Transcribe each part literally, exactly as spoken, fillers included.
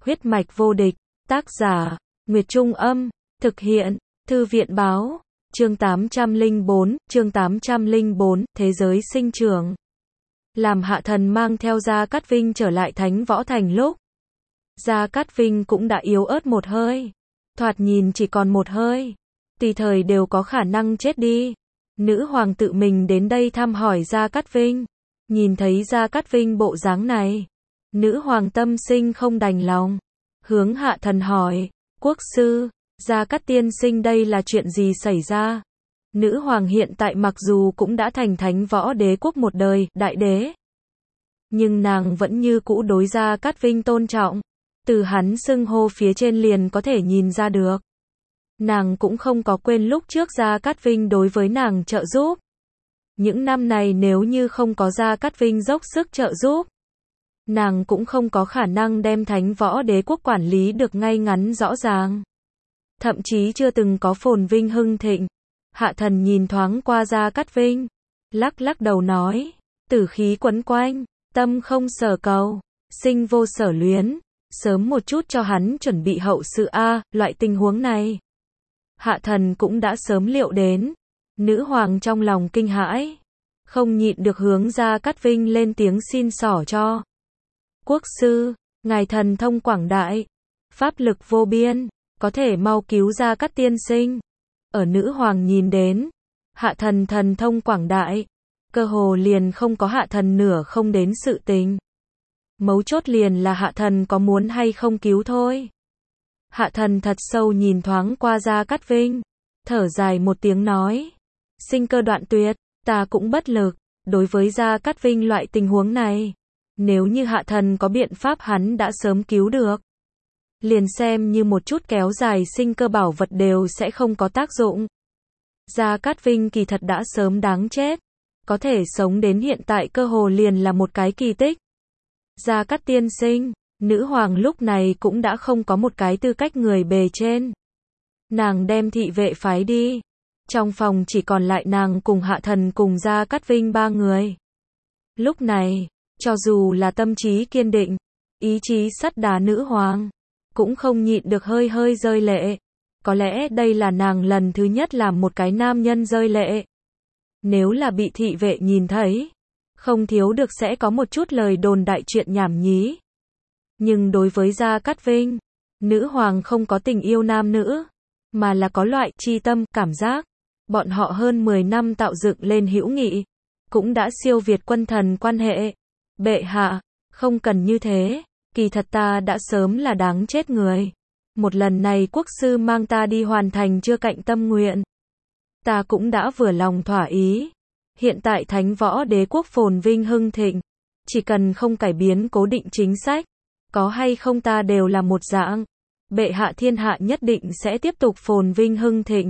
Huyết mạch vô địch, tác giả, Nguyệt Trung Âm, thực hiện, Thư viện Báo, chương tám trăm lẻ bốn, chương tám trăm lẻ bốn, Thế giới sinh trưởng. Làm Hạ Thần mang theo Gia Cát Vinh trở lại Thánh Võ Thành lúc, Gia Cát Vinh cũng đã yếu ớt một hơi, thoạt nhìn chỉ còn một hơi, tùy thời đều có khả năng chết đi. Nữ hoàng tự mình đến đây thăm hỏi Gia Cát Vinh, nhìn thấy Gia Cát Vinh bộ dáng này, nữ hoàng tâm sinh không đành lòng, hướng Hạ Thần hỏi, quốc sư, Gia Cát tiên sinh đây là chuyện gì xảy ra? Nữ hoàng hiện tại mặc dù cũng đã thành Thánh Võ Đế quốc một đời, đại đế, nhưng nàng vẫn như cũ đối Gia Cát Vinh tôn trọng, từ hắn xưng hô phía trên liền có thể nhìn ra được. Nàng cũng không có quên lúc trước Gia Cát Vinh đối với nàng trợ giúp. Những năm này nếu như không có Gia Cát Vinh dốc sức trợ giúp, nàng cũng không có khả năng đem Thánh Võ Đế quốc quản lý được ngay ngắn rõ ràng. Thậm chí chưa từng có phồn vinh hưng thịnh. Hạ Thần nhìn thoáng qua Gia Cát Vinh, lắc lắc đầu nói, tử khí quấn quanh, tâm không sở cầu, sinh vô sở luyến, sớm một chút cho hắn chuẩn bị hậu sự a, loại tình huống này. Hạ Thần cũng đã sớm liệu đến. Nữ hoàng trong lòng kinh hãi, không nhịn được hướng Gia Cát Vinh lên tiếng xin xỏ cho. Quốc sư, ngài thần thông quảng đại, pháp lực vô biên, có thể mau cứu Gia Cát tiên sinh. Ở nữ hoàng nhìn đến, Hạ Thần thần thông quảng đại, cơ hồ liền không có Hạ Thần nửa không đến sự tình. Mấu chốt liền là Hạ Thần có muốn hay không cứu thôi. Hạ Thần thật sâu nhìn thoáng qua Gia Cát Vinh, thở dài một tiếng nói, sinh cơ đoạn tuyệt, ta cũng bất lực. Đối với Gia Cát Vinh loại tình huống này, nếu như Hạ Thần có biện pháp hắn đã sớm cứu được. Liền xem như một chút kéo dài sinh cơ bảo vật đều sẽ không có tác dụng. Gia Cát Vinh kỳ thật đã sớm đáng chết, có thể sống đến hiện tại cơ hồ liền là một cái kỳ tích. Gia Cát tiên sinh, nữ hoàng lúc này cũng đã không có một cái tư cách người bề trên. Nàng đem thị vệ phái đi, trong phòng chỉ còn lại nàng cùng Hạ Thần cùng Gia Cát Vinh ba người. Lúc này, cho dù là tâm trí kiên định, ý chí sắt đá nữ hoàng, cũng không nhịn được hơi hơi rơi lệ. Có lẽ đây là nàng lần thứ nhất làm một cái nam nhân rơi lệ. Nếu là bị thị vệ nhìn thấy, không thiếu được sẽ có một chút lời đồn đại chuyện nhảm nhí. Nhưng đối với Gia Cát Vinh, nữ hoàng không có tình yêu nam nữ, mà là có loại chi tâm, cảm giác. Bọn họ hơn mười năm tạo dựng lên hữu nghị, cũng đã siêu việt quân thần quan hệ. Bệ hạ, không cần như thế, kỳ thật ta đã sớm là đáng chết người. Một lần này quốc sư mang ta đi hoàn thành chưa cạnh tâm nguyện, ta cũng đã vừa lòng thỏa ý. Hiện tại Thánh Võ Đế quốc phồn vinh hưng thịnh, chỉ cần không cải biến cố định chính sách, có hay không ta đều là một dạng. Bệ hạ thiên hạ nhất định sẽ tiếp tục phồn vinh hưng thịnh.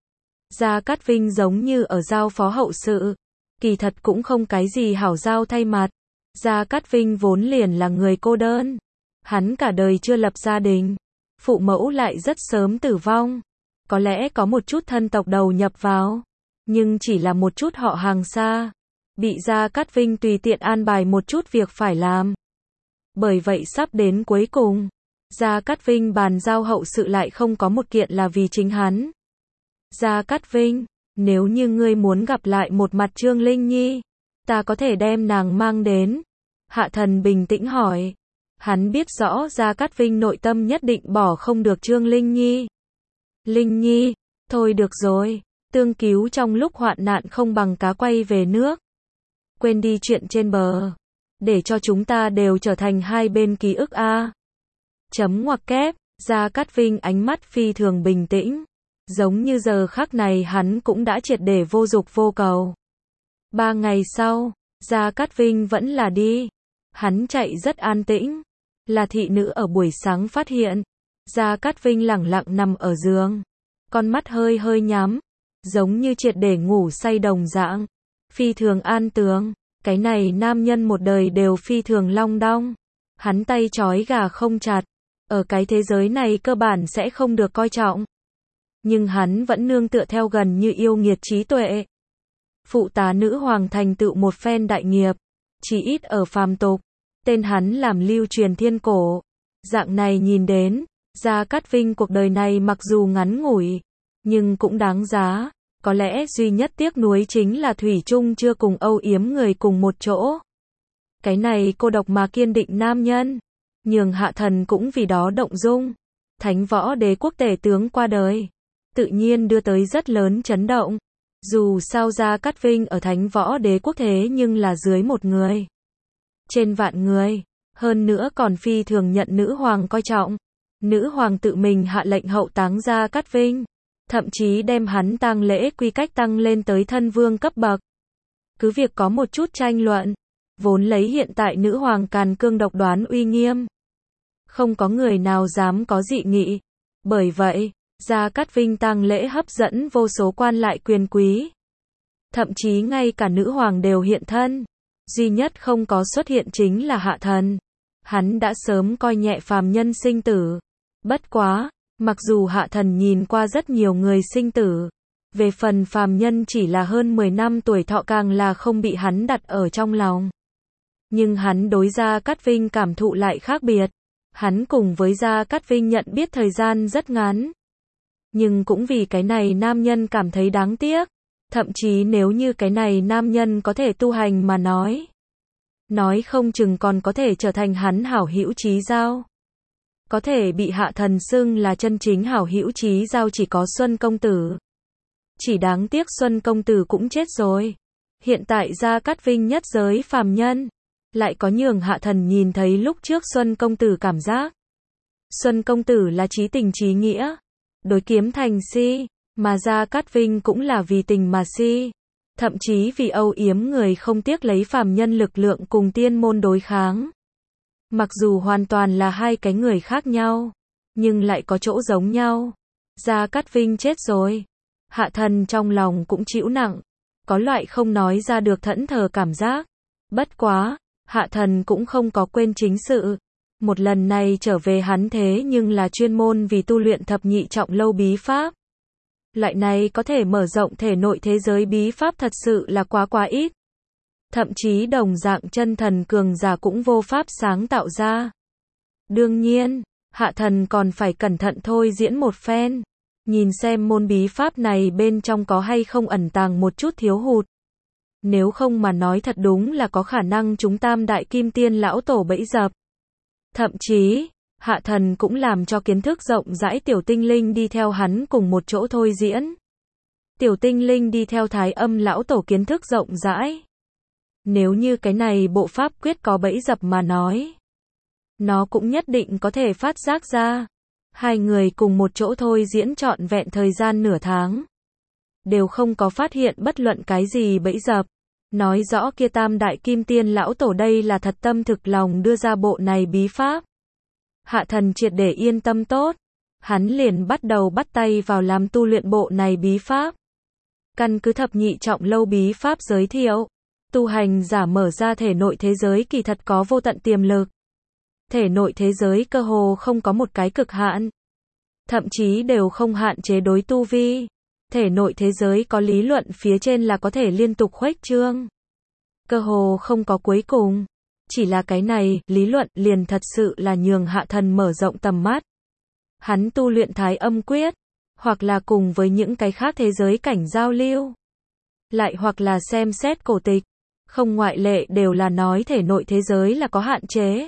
Gia Cát Vinh giống như ở giao phó hậu sự, kỳ thật cũng không cái gì hảo giao thay mặt. Gia Cát Vinh vốn liền là người cô đơn, hắn cả đời chưa lập gia đình, phụ mẫu lại rất sớm tử vong, có lẽ có một chút thân tộc đầu nhập vào, nhưng chỉ là một chút họ hàng xa, bị Gia Cát Vinh tùy tiện an bài một chút việc phải làm. Bởi vậy sắp đến cuối cùng, Gia Cát Vinh bàn giao hậu sự lại không có một kiện là vì chính hắn. Gia Cát Vinh, nếu như ngươi muốn gặp lại một mặt Trương Linh Nhi, ta có thể đem nàng mang đến. Hạ Thần bình tĩnh hỏi. Hắn biết rõ Gia Cát Vinh nội tâm nhất định bỏ không được Trương Linh Nhi. Linh Nhi, thôi được rồi, tương cứu trong lúc hoạn nạn không bằng cá quay về nước. Quên đi chuyện trên bờ, để cho chúng ta đều trở thành hai bên ký ức a. Chấm ngoặc kép, Gia Cát Vinh ánh mắt phi thường bình tĩnh, giống như giờ khắc này hắn cũng đã triệt để vô dục vô cầu. Ba ngày sau, Gia Cát Vinh vẫn là đi. Hắn chạy rất an tĩnh. Là thị nữ ở buổi sáng phát hiện. Gia Cát Vinh lẳng lặng nằm ở giường. Con mắt hơi hơi nhắm. Giống như triệt để ngủ say đồng dạng. Phi thường an tường. Cái này nam nhân một đời đều phi thường long đong. Hắn tay trói gà không chặt. Ở cái thế giới này cơ bản sẽ không được coi trọng. Nhưng hắn vẫn nương tựa theo gần như yêu nghiệt trí tuệ. Phụ tá nữ hoàng thành tựu một phen đại nghiệp, chỉ ít ở phàm tục, tên hắn làm lưu truyền thiên cổ. Dạng này nhìn đến, Gia Cát Vinh cuộc đời này mặc dù ngắn ngủi, nhưng cũng đáng giá. Có lẽ duy nhất tiếc nuối chính là thủy chung chưa cùng âu yếm người cùng một chỗ. Cái này cô độc mà kiên định nam nhân, nhường Hạ Thần cũng vì đó động dung. Thánh võ đế quốc tể tướng qua đời, tự nhiên đưa tới rất lớn chấn động. Dù sao Gia Cát Vinh ở Thánh võ đế quốc thế nhưng là dưới một người, trên vạn người, hơn nữa còn phi thường nhận nữ hoàng coi trọng. Nữ hoàng tự mình hạ lệnh hậu táng Gia Cát Vinh, thậm chí đem hắn tang lễ quy cách tăng lên tới thân vương cấp bậc. Cứ việc có một chút tranh luận, vốn lấy hiện tại nữ hoàng càn cương độc đoán uy nghiêm, không có người nào dám có dị nghị. Bởi vậy, Gia Cát Vinh tang lễ hấp dẫn vô số quan lại quyền quý. Thậm chí ngay cả nữ hoàng đều hiện thân. Duy nhất không có xuất hiện chính là Hạ Thần. Hắn đã sớm coi nhẹ phàm nhân sinh tử. Bất quá, mặc dù Hạ Thần nhìn qua rất nhiều người sinh tử, về phần phàm nhân chỉ là hơn mười năm tuổi thọ càng là không bị hắn đặt ở trong lòng. Nhưng hắn đối Gia Cát Vinh cảm thụ lại khác biệt. Hắn cùng với Gia Cát Vinh nhận biết thời gian rất ngắn. Nhưng cũng vì cái này nam nhân cảm thấy đáng tiếc. Thậm chí nếu như cái này nam nhân có thể tu hành mà nói, nói không chừng còn có thể trở thành hắn hảo hữu chí giao. Có thể bị Hạ Thần xưng là chân chính hảo hữu chí giao chỉ có Xuân công tử. Chỉ đáng tiếc Xuân công tử cũng chết rồi. Hiện tại Gia Cát Vinh nhất giới phàm nhân, lại có nhường Hạ Thần nhìn thấy lúc trước Xuân công tử cảm giác. Xuân công tử là chí tình chí nghĩa, đối kiếm thành si, mà Gia Cát Vinh cũng là vì tình mà si, thậm chí vì âu yếm người không tiếc lấy phàm nhân lực lượng cùng tiên môn đối kháng. Mặc dù hoàn toàn là hai cái người khác nhau, nhưng lại có chỗ giống nhau. Gia Cát Vinh chết rồi, Hạ Thần trong lòng cũng chịu nặng, có loại không nói ra được thẫn thờ cảm giác. Bất quá, Hạ Thần cũng không có quên chính sự. Một lần này trở về hắn thế nhưng là chuyên môn vì tu luyện thập nhị trọng lâu bí pháp. Loại này có thể mở rộng thể nội thế giới bí pháp thật sự là quá quá ít. Thậm chí đồng dạng chân thần cường giả cũng vô pháp sáng tạo ra. Đương nhiên, Hạ Thần còn phải cẩn thận thôi diễn một phen. Nhìn xem môn bí pháp này bên trong có hay không ẩn tàng một chút thiếu hụt. Nếu không mà nói thật đúng là có khả năng chúng tam đại kim tiên lão tổ bẫy dập. Thậm chí, Hạ Thần cũng làm cho kiến thức rộng rãi tiểu tinh linh đi theo hắn cùng một chỗ thôi diễn. Tiểu tinh linh đi theo Thái Âm lão tổ kiến thức rộng rãi. Nếu như cái này bộ pháp quyết có bẫy dập mà nói, nó cũng nhất định có thể phát giác ra. Hai người cùng một chỗ thôi diễn trọn vẹn thời gian nửa tháng, đều không có phát hiện bất luận cái gì bẫy dập. Nói rõ kia tam đại kim tiên lão tổ đây là thật tâm thực lòng đưa ra bộ này bí pháp. Hạ Thần triệt để yên tâm tốt, hắn liền bắt đầu bắt tay vào làm tu luyện bộ này bí pháp. Căn cứ thập nhị trọng lâu bí pháp giới thiệu, tu hành giả mở ra thể nội thế giới kỳ thật có vô tận tiềm lực. Thể nội thế giới cơ hồ không có một cái cực hạn, thậm chí đều không hạn chế đối tu vi. Thể nội thế giới có lý luận phía trên là có thể liên tục khuếch trương, cơ hồ không có cuối cùng. Chỉ là cái này, lý luận liền thật sự là nhường Hạ Thần mở rộng tầm mắt. Hắn tu luyện Thái Âm quyết, hoặc là cùng với những cái khác thế giới cảnh giao lưu, lại hoặc là xem xét cổ tịch, không ngoại lệ đều là nói thể nội thế giới là có hạn chế.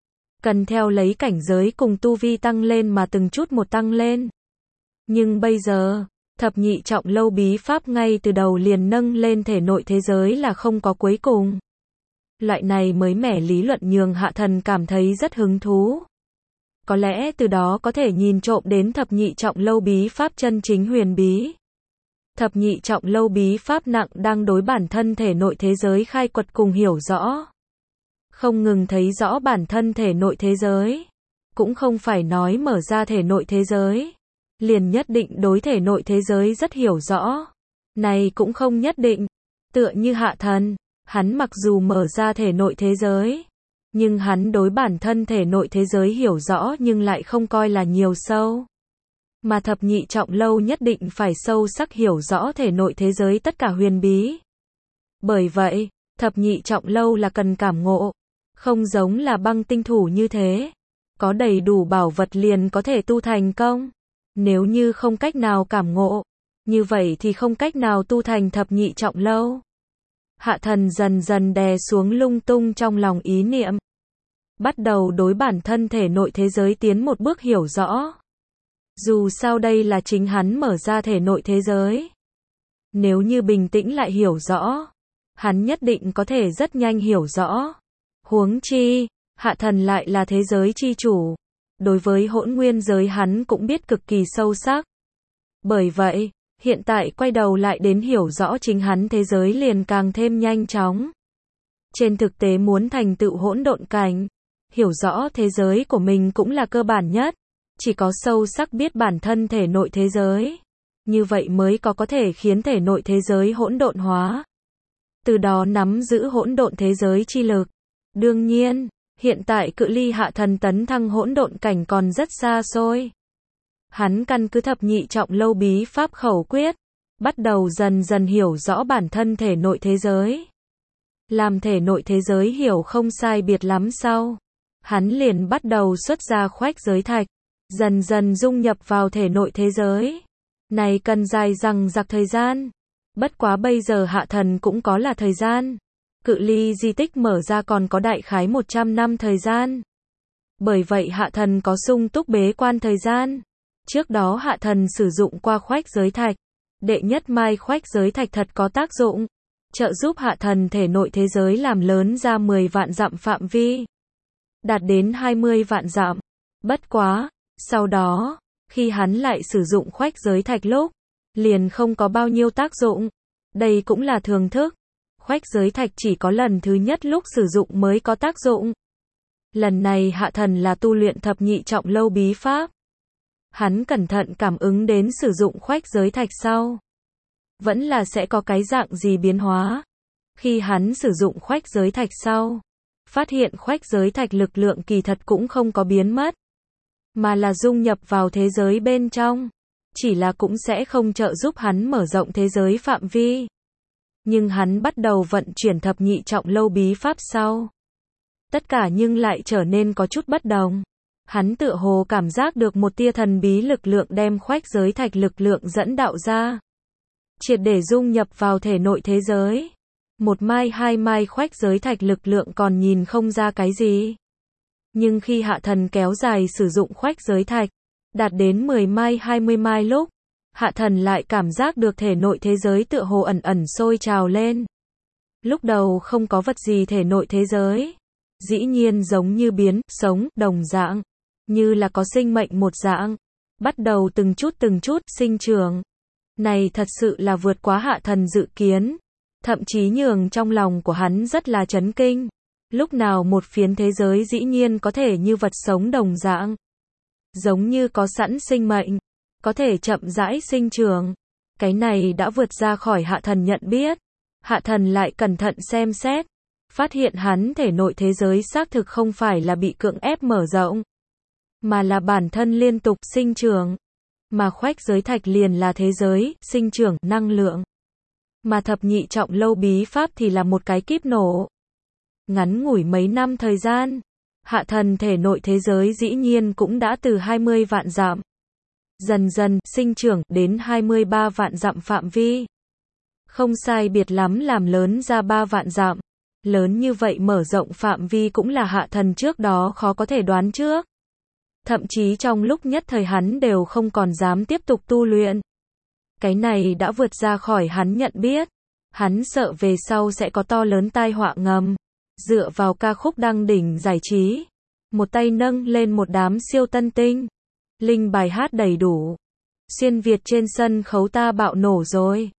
Cần theo lấy cảnh giới cùng tu vi tăng lên mà từng chút một tăng lên. Nhưng bây giờ, thập nhị trọng lâu bí pháp ngay từ đầu liền nâng lên thể nội thế giới là không có cuối cùng. Loại này mới mẻ lý luận nhường Hạ Thần cảm thấy rất hứng thú. Có lẽ từ đó có thể nhìn trộm đến thập nhị trọng lâu bí pháp chân chính huyền bí. Thập nhị trọng lâu bí pháp nặng đang đối bản thân thể nội thế giới khai quật cùng hiểu rõ. Không ngừng thấy rõ bản thân thể nội thế giới. Cũng không phải nói mở ra thể nội thế giới, liền nhất định đối thể nội thế giới rất hiểu rõ. Này cũng không nhất định. Tựa như Hạ Thần, hắn mặc dù mở ra thể nội thế giới, nhưng hắn đối bản thân thể nội thế giới hiểu rõ nhưng lại không coi là nhiều sâu. Mà thập nhị trọng lâu nhất định phải sâu sắc hiểu rõ thể nội thế giới tất cả huyền bí. Bởi vậy, thập nhị trọng lâu là cần cảm ngộ, không giống là băng tinh thủ như thế. có đầy đủ bảo vật liền có thể tu thành công. Nếu như không cách nào cảm ngộ, như vậy thì không cách nào tu thành thập nhị trọng lâu. Hạ thần dần dần đè xuống lung tung trong lòng ý niệm. Bắt đầu đối bản thân thể nội thế giới tiến một bước hiểu rõ. Dù sao đây là chính hắn mở ra thể nội thế giới. Nếu như bình tĩnh lại hiểu rõ, hắn nhất định có thể rất nhanh hiểu rõ. Huống chi, hạ thần lại là thế giới chi chủ. Đối với hỗn nguyên giới hắn cũng biết cực kỳ sâu sắc. Bởi vậy, hiện tại quay đầu lại đến hiểu rõ chính hắn thế giới liền càng thêm nhanh chóng. Trên thực tế muốn thành tựu hỗn độn cảnh, hiểu rõ thế giới của mình cũng là cơ bản nhất. Chỉ có sâu sắc biết bản thân thể nội thế giới, như vậy mới có có thể khiến thể nội thế giới hỗn độn hóa. Từ đó nắm giữ hỗn độn thế giới chi lực. Đương nhiên, hiện tại cự ly hạ thần tấn thăng hỗn độn cảnh còn rất xa xôi. Hắn căn cứ thập nhị trọng lâu bí pháp khẩu quyết, bắt đầu dần dần hiểu rõ bản thân thể nội thế giới. Làm thể nội thế giới hiểu không sai biệt lắm sau, hắn liền bắt đầu xuất ra khoách giới thạch, dần dần dung nhập vào thể nội thế giới. Này cần dài dằng dặc thời gian. Bất quá bây giờ hạ thần cũng có là thời gian. Cự ly di tích mở ra còn có đại khái một trăm năm thời gian. Bởi vậy hạ thần có sung túc bế quan thời gian. Trước đó hạ thần sử dụng qua khoách giới thạch. Đệ nhất mai khoách giới thạch thật có tác dụng. Trợ giúp hạ thần thể nội thế giới làm lớn ra mười vạn dặm phạm vi. Đạt đến hai mươi vạn dặm. Bất quá, sau đó, khi hắn lại sử dụng khoách giới thạch lúc, liền không có bao nhiêu tác dụng. Đây cũng là thường thức. Khoách giới thạch chỉ có lần thứ nhất lúc sử dụng mới có tác dụng. Lần này hạ thần là tu luyện thập nhị trọng lâu bí pháp. Hắn cẩn thận cảm ứng đến sử dụng khoách giới thạch sau. Vẫn là sẽ có cái dạng gì biến hóa. Khi hắn sử dụng khoách giới thạch sau, phát hiện khoách giới thạch lực lượng kỳ thật cũng không có biến mất, mà là dung nhập vào thế giới bên trong. Chỉ là cũng sẽ không trợ giúp hắn mở rộng thế giới phạm vi. Nhưng hắn bắt đầu vận chuyển thập nhị trọng lâu bí pháp sau. Tất cả nhưng lại trở nên có chút bất đồng. Hắn tựa hồ cảm giác được một tia thần bí lực lượng đem khoách giới thạch lực lượng dẫn đạo ra. Triệt để dung nhập vào thể nội thế giới. Một mai hai mai khoách giới thạch lực lượng còn nhìn không ra cái gì. Nhưng khi hạ thần kéo dài sử dụng khoách giới thạch, đạt đến mười mai hai mươi mai lúc, hạ thần lại cảm giác được thể nội thế giới tựa hồ ẩn ẩn sôi trào lên. Lúc đầu không có vật gì thể nội thế giới. Dĩ nhiên giống như biến, sống, đồng dạng. Như là có sinh mệnh một dạng. Bắt đầu từng chút từng chút sinh trưởng. Này thật sự là vượt quá hạ thần dự kiến. Thậm chí nhường trong lòng của hắn rất là chấn kinh. Lúc nào một phiến thế giới dĩ nhiên có thể như vật sống đồng dạng. Giống như có sẵn sinh mệnh. Có thể chậm rãi sinh trưởng. Cái này đã vượt ra khỏi hạ thần nhận biết. Hạ thần lại cẩn thận xem xét. Phát hiện hắn thể nội thế giới xác thực không phải là bị cưỡng ép mở rộng. Mà là bản thân liên tục sinh trưởng. Mà khoách giới thạch liền là thế giới, sinh trưởng, năng lượng. Mà thập nhị trọng lâu bí pháp thì là một cái kíp nổ. Ngắn ngủi mấy năm thời gian, hạ thần thể nội thế giới dĩ nhiên cũng đã từ hai mươi vạn dặm. Dần dần, sinh trưởng, đến hai mươi ba vạn dặm phạm vi. Không sai biệt lắm làm lớn ra ba vạn dặm. Lớn như vậy mở rộng phạm vi cũng là hạ thần trước đó khó có thể đoán trước. Thậm chí trong lúc nhất thời hắn đều không còn dám tiếp tục tu luyện. Cái này đã vượt ra khỏi hắn nhận biết. Hắn sợ về sau sẽ có to lớn tai họa ngầm. Dựa vào ca khúc đăng đỉnh giải trí. Một tay nâng lên một đám siêu tân tinh. Linh bài hát đầy đủ. Xuyên Việt trên sân khấu ta bạo nổ rồi.